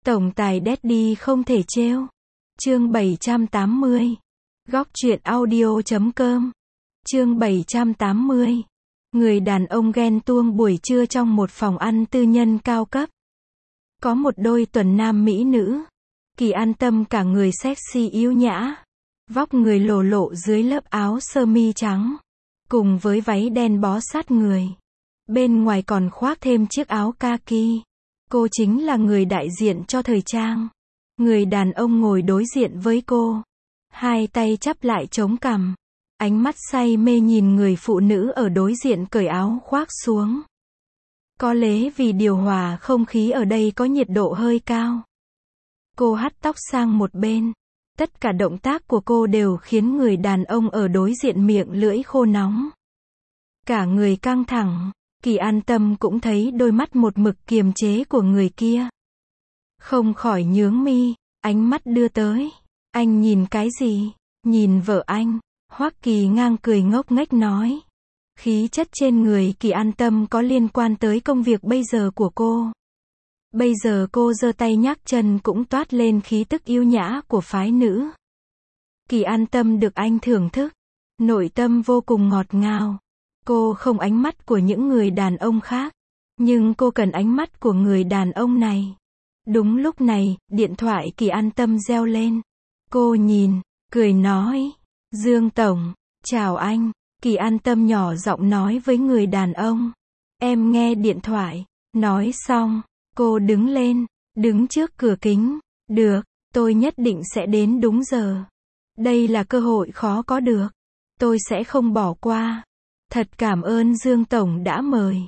Tổng tài Daddy không thể trêu. Chương 780. Góc truyện audio.com. Chương 780. Người đàn ông ghen tuông buổi trưa trong một phòng ăn tư nhân cao cấp. Có một đôi tuần nam mỹ nữ. Kỳ An Tâm cả người sexy yếu nhã. Vóc người lồ lộ dưới lớp áo sơ mi trắng. Cùng với váy đen bó sát người. Bên ngoài còn khoác thêm chiếc áo kaki. Cô chính là người đại diện cho thời trang. Người đàn ông ngồi đối diện với cô. Hai tay chắp lại chống cằm. Ánh mắt say mê nhìn người phụ nữ ở đối diện cởi áo khoác xuống. Có lẽ vì điều hòa không khí ở đây có nhiệt độ hơi cao. Cô hất tóc sang một bên. Tất cả động tác của cô đều khiến người đàn ông ở đối diện miệng lưỡi khô nóng. Cả người căng thẳng. Kỳ An Tâm cũng thấy đôi mắt một mực kiềm chế của người kia. Không khỏi nhướng mi, ánh mắt đưa tới. Anh nhìn cái gì? Nhìn vợ anh. Hoắc Kỳ ngang cười ngốc nghếch nói. Khí chất trên người Kỳ An Tâm có liên quan tới công việc bây giờ của cô. Bây giờ cô giơ tay nhấc chân cũng toát lên khí tức yêu nhã của phái nữ. Kỳ An Tâm được anh thưởng thức. Nội tâm vô cùng ngọt ngào. Cô không ánh mắt của những người đàn ông khác. Nhưng cô cần ánh mắt của người đàn ông này. Đúng lúc này, điện thoại Kỳ An Tâm reo lên. Cô nhìn, cười nói. Dương Tổng, chào anh. Kỳ An Tâm nhỏ giọng nói với người đàn ông. Em nghe điện thoại. Nói xong, cô đứng lên, đứng trước cửa kính. Được, tôi nhất định sẽ đến đúng giờ. Đây là cơ hội khó có được. Tôi sẽ không bỏ qua. Thật cảm ơn Dương Tổng đã mời.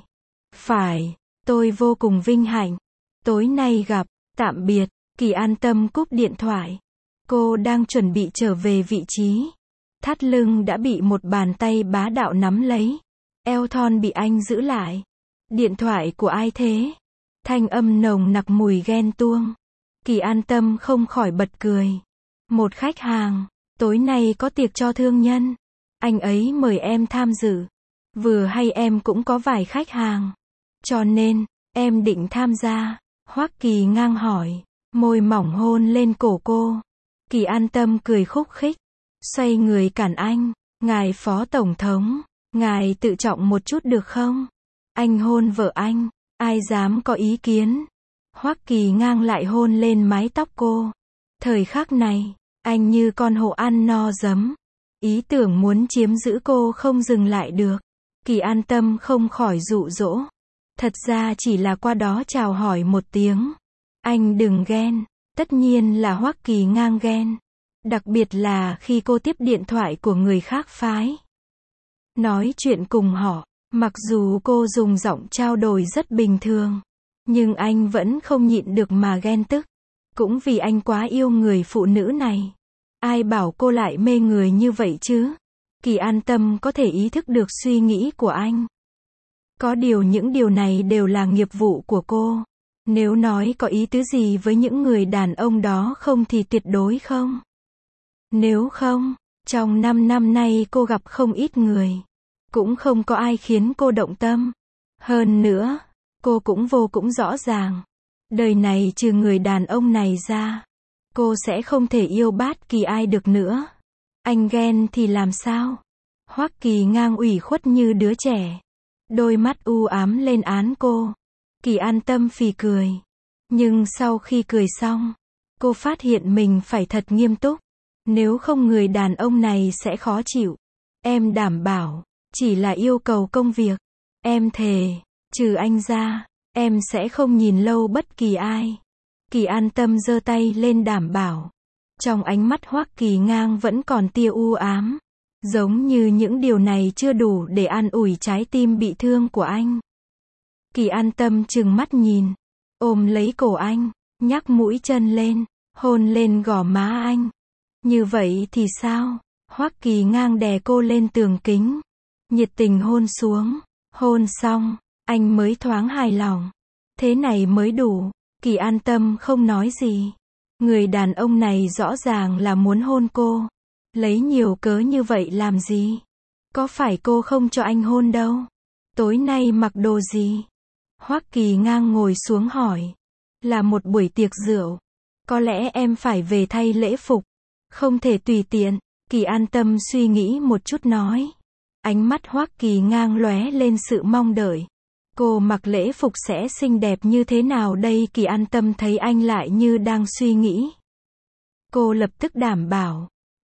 Phải, tôi vô cùng vinh hạnh. Tối nay gặp, tạm biệt. Kỳ An Tâm cúp điện thoại. Cô đang chuẩn bị trở về vị trí. Thắt lưng đã bị một bàn tay bá đạo nắm lấy. Eo thon bị anh giữ lại. Điện thoại của ai thế? Thanh âm nồng nặc mùi ghen tuông. Kỳ An Tâm không khỏi bật cười. Một khách hàng, tối nay có tiệc cho thương nhân. Anh ấy mời em tham dự. Vừa hay em cũng có vài khách hàng. Cho nên, em định tham gia. Hoắc Kỳ ngang hỏi. Môi mỏng hôn lên cổ cô. Kỳ An Tâm cười khúc khích. Xoay người cản anh. Ngài Phó Tổng thống, ngài tự trọng một chút được không? Anh hôn vợ anh. Ai dám có ý kiến? Hoắc Kỳ ngang lại hôn lên mái tóc cô. Thời khắc này, anh như con hổ ăn no giấm. Ý tưởng muốn chiếm giữ cô không dừng lại được. Kỳ An Tâm không khỏi dụ dỗ. Thật ra chỉ là qua đó chào hỏi một tiếng. Anh đừng ghen. Tất nhiên là Hoắc Kỳ ngang ghen. Đặc biệt là khi cô tiếp điện thoại của người khác phái. Nói chuyện cùng họ. Mặc dù cô dùng giọng trao đổi rất bình thường. Nhưng anh vẫn không nhịn được mà ghen tức. Cũng vì anh quá yêu người phụ nữ này. Ai bảo cô lại mê người như vậy chứ? Kỳ An Tâm có thể ý thức được suy nghĩ của anh. Có điều những điều này đều là nghiệp vụ của cô. Nếu nói có ý tứ gì với những người đàn ông đó không thì tuyệt đối không. Nếu không, trong 5 năm nay cô gặp không ít người. Cũng không có ai khiến cô động tâm. Hơn nữa, cô cũng vô cùng rõ ràng. Đời này trừ người đàn ông này ra, cô sẽ không thể yêu bất kỳ ai được nữa. Anh ghen thì làm sao? Hoắc Kỳ ngang ủy khuất như đứa trẻ. Đôi mắt u ám lên án cô. Kỳ An Tâm phì cười. Nhưng sau khi cười xong, cô phát hiện mình phải thật nghiêm túc. Nếu không người đàn ông này sẽ khó chịu. Em đảm bảo, chỉ là yêu cầu công việc. Em thề, trừ anh ra, em sẽ không nhìn lâu bất kỳ ai. Kỳ An Tâm giơ tay lên đảm bảo. Trong ánh mắt Hoắc Kỳ ngang vẫn còn tia u ám. Giống như những điều này chưa đủ để an ủi trái tim bị thương của anh. Kỳ An Tâm trừng mắt nhìn. Ôm lấy cổ anh. Nhắc mũi chân lên. Hôn lên gò má anh. Như vậy thì sao? Hoắc Kỳ ngang đè cô lên tường kính. Nhiệt tình hôn xuống. Hôn xong, anh mới thoáng hài lòng. Thế này mới đủ. Kỳ An Tâm không nói gì. Người đàn ông này rõ ràng là muốn hôn cô. Lấy nhiều cớ như vậy làm gì? Có phải cô không cho anh hôn đâu? Tối nay mặc đồ gì? Hoắc Kỳ ngang ngồi xuống hỏi. Là một buổi tiệc rượu. Có lẽ em phải về thay lễ phục. Không thể tùy tiện. Kỳ An Tâm suy nghĩ một chút nói. Ánh mắt Hoắc Kỳ Ngang lóe lên sự mong đợi. Cô mặc lễ phục sẽ xinh đẹp như thế nào đây? Kỳ An Tâm thấy anh lại như đang suy nghĩ. Cô lập tức đảm bảo.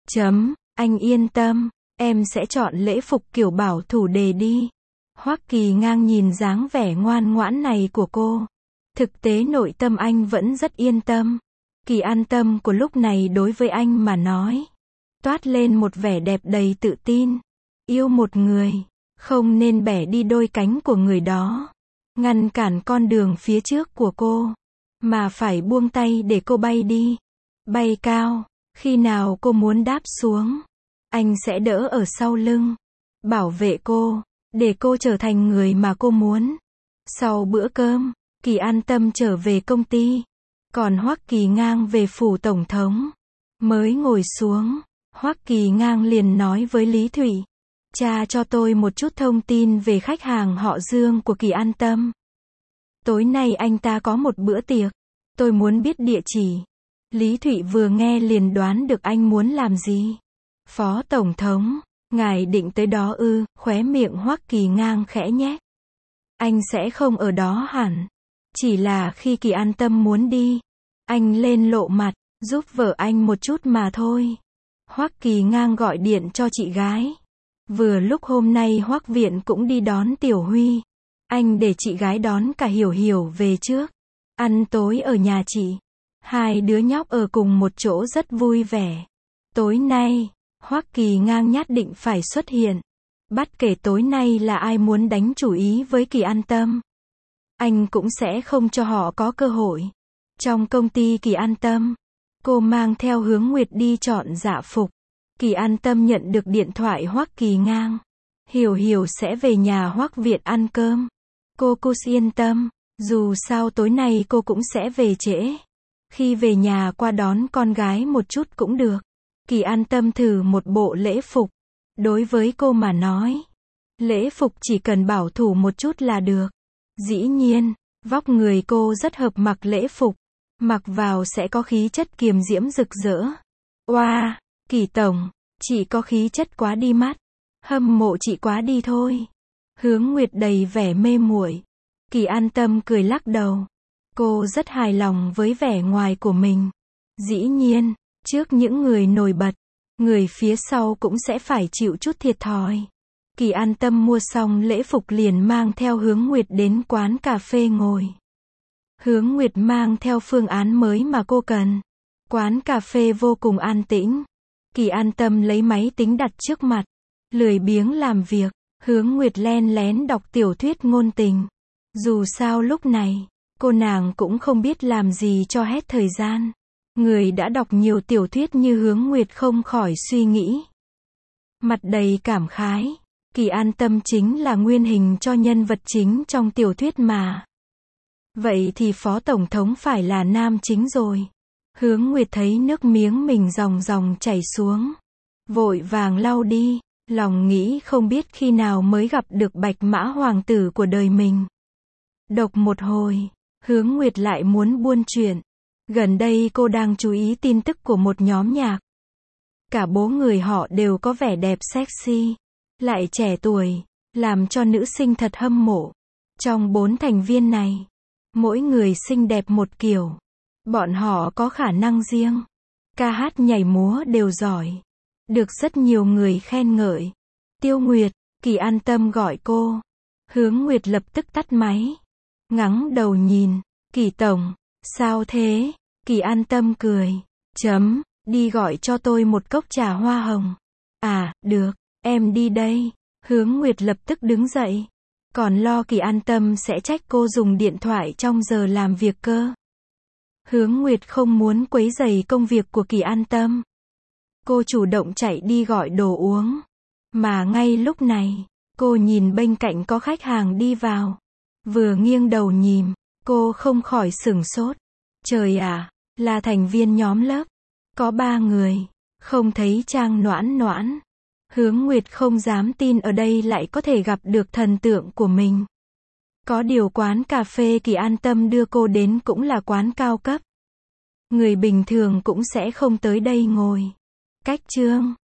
Anh yên tâm, em sẽ chọn lễ phục kiểu bảo thủ đề đi. Hoắc Kỳ Ngang nhìn dáng vẻ ngoan ngoãn này của cô. Thực tế nội tâm anh vẫn rất yên tâm. Kỳ An Tâm của lúc này đối với anh mà nói, toát lên một vẻ đẹp đầy tự tin. Yêu một người, không nên bẻ đi đôi cánh của người đó, ngăn cản con đường phía trước của cô, mà phải buông tay để cô bay đi. Bay cao, khi nào cô muốn đáp xuống, anh sẽ đỡ ở sau lưng, bảo vệ cô, để cô trở thành người mà cô muốn. Sau bữa cơm, Kỳ An Tâm trở về công ty, còn Hoắc Kỳ Ngang về phủ tổng thống. Mới ngồi xuống, Hoắc Kỳ Ngang liền nói với Lý Thụy, tra cho tôi một chút thông tin về khách hàng họ Dương của Kỳ An Tâm. Tối nay anh ta có một bữa tiệc, tôi muốn biết địa chỉ. Lý Thụy vừa nghe liền đoán được anh muốn làm gì. Phó tổng thống, ngài định tới đó ư? Khóe miệng Hoắc Kỳ Ngang khẽ nhếch. Anh sẽ không ở đó hẳn. Chỉ là khi Kỳ An Tâm muốn đi, anh lên lộ mặt, giúp vợ anh một chút mà thôi. Hoắc Kỳ Ngang gọi điện cho chị gái. Vừa lúc hôm nay Hoắc Viện cũng đi đón Tiểu Huy. Anh để chị gái đón cả Hiểu Hiểu về trước. Ăn tối ở nhà chị. Hai đứa nhóc ở cùng một chỗ rất vui vẻ. Tối nay, Hoắc Kỳ Ngang nhất định phải xuất hiện. Bất kể tối nay là ai muốn đánh chủ ý với Kỳ An Tâm, anh cũng sẽ không cho họ có cơ hội. Trong công ty Kỳ An Tâm, cô mang theo Hướng Nguyệt đi chọn dạ phục. Kỳ An Tâm nhận được điện thoại Hoắc Kỳ Ngang. Hiểu Hiểu sẽ về nhà Hoắc Viện ăn cơm. Cô cứ yên tâm, dù sao tối nay cô cũng sẽ về trễ. Khi về nhà qua đón con gái một chút cũng được. Kỳ An Tâm thử một bộ lễ phục. Đối với cô mà nói, lễ phục chỉ cần bảo thủ một chút là được. Dĩ nhiên, vóc người cô rất hợp mặc lễ phục. Mặc vào sẽ có khí chất kiềm diễm rực rỡ. Oa, Kỳ tổng, chị có khí chất quá đi mắt. Hâm mộ chị quá đi thôi. Hướng Nguyệt đầy vẻ mê muội. Kỳ An Tâm cười lắc đầu. Cô rất hài lòng với vẻ ngoài của mình. Dĩ nhiên, trước những người nổi bật, người phía sau cũng sẽ phải chịu chút thiệt thòi. Kỳ An Tâm mua xong lễ phục liền mang theo Hướng Nguyệt đến quán cà phê ngồi. Hướng Nguyệt mang theo phương án mới mà cô cần. Quán cà phê vô cùng an tĩnh. Kỳ An Tâm lấy máy tính đặt trước mặt, lười biếng làm việc. Hướng Nguyệt len lén đọc tiểu thuyết ngôn tình. Dù sao lúc này, cô nàng cũng không biết làm gì cho hết thời gian. Người đã đọc nhiều tiểu thuyết như Hướng Nguyệt không khỏi suy nghĩ. Mặt đầy cảm khái. Kỳ An Tâm chính là nguyên hình cho nhân vật chính trong tiểu thuyết mà. Vậy thì Phó Tổng thống phải là nam chính rồi. Hướng Nguyệt thấy nước miếng mình ròng ròng chảy xuống. Vội vàng lau đi, lòng nghĩ không biết khi nào mới gặp được bạch mã hoàng tử của đời mình. Đọc một hồi, Hướng Nguyệt lại muốn buôn chuyện. Gần đây cô đang chú ý tin tức của một nhóm nhạc. Cả bố người họ đều có vẻ đẹp sexy, lại trẻ tuổi, làm cho nữ sinh thật hâm mộ. Trong 4 thành viên này, mỗi người xinh đẹp một kiểu. Bọn họ có khả năng riêng. Ca hát nhảy múa đều giỏi. Được rất nhiều người khen ngợi. Tiêu Nguyệt, Kỳ An Tâm gọi cô. Hướng Nguyệt lập tức tắt máy. Ngẩng đầu nhìn. Kỳ tổng, sao thế? Kỳ An Tâm cười. Đi gọi cho tôi một cốc trà hoa hồng. À, được, em đi đây. Hướng Nguyệt lập tức đứng dậy. Còn lo Kỳ An Tâm sẽ trách cô dùng điện thoại trong giờ làm việc cơ. Hướng Nguyệt không muốn quấy rầy công việc của Kỳ An Tâm. Cô chủ động chạy đi gọi đồ uống. Mà ngay lúc này, cô nhìn bên cạnh có khách hàng đi vào. Vừa nghiêng đầu nhìn, cô không khỏi sửng sốt. Trời ạ, là thành viên nhóm lớp. Có 3 người, không thấy Trang Noãn Noãn. Hướng Nguyệt không dám tin ở đây lại có thể gặp được thần tượng của mình. Có điều quán cà phê Kỳ An Tâm đưa cô đến cũng là quán cao cấp. Người bình thường cũng sẽ không tới đây ngồi. Cách chương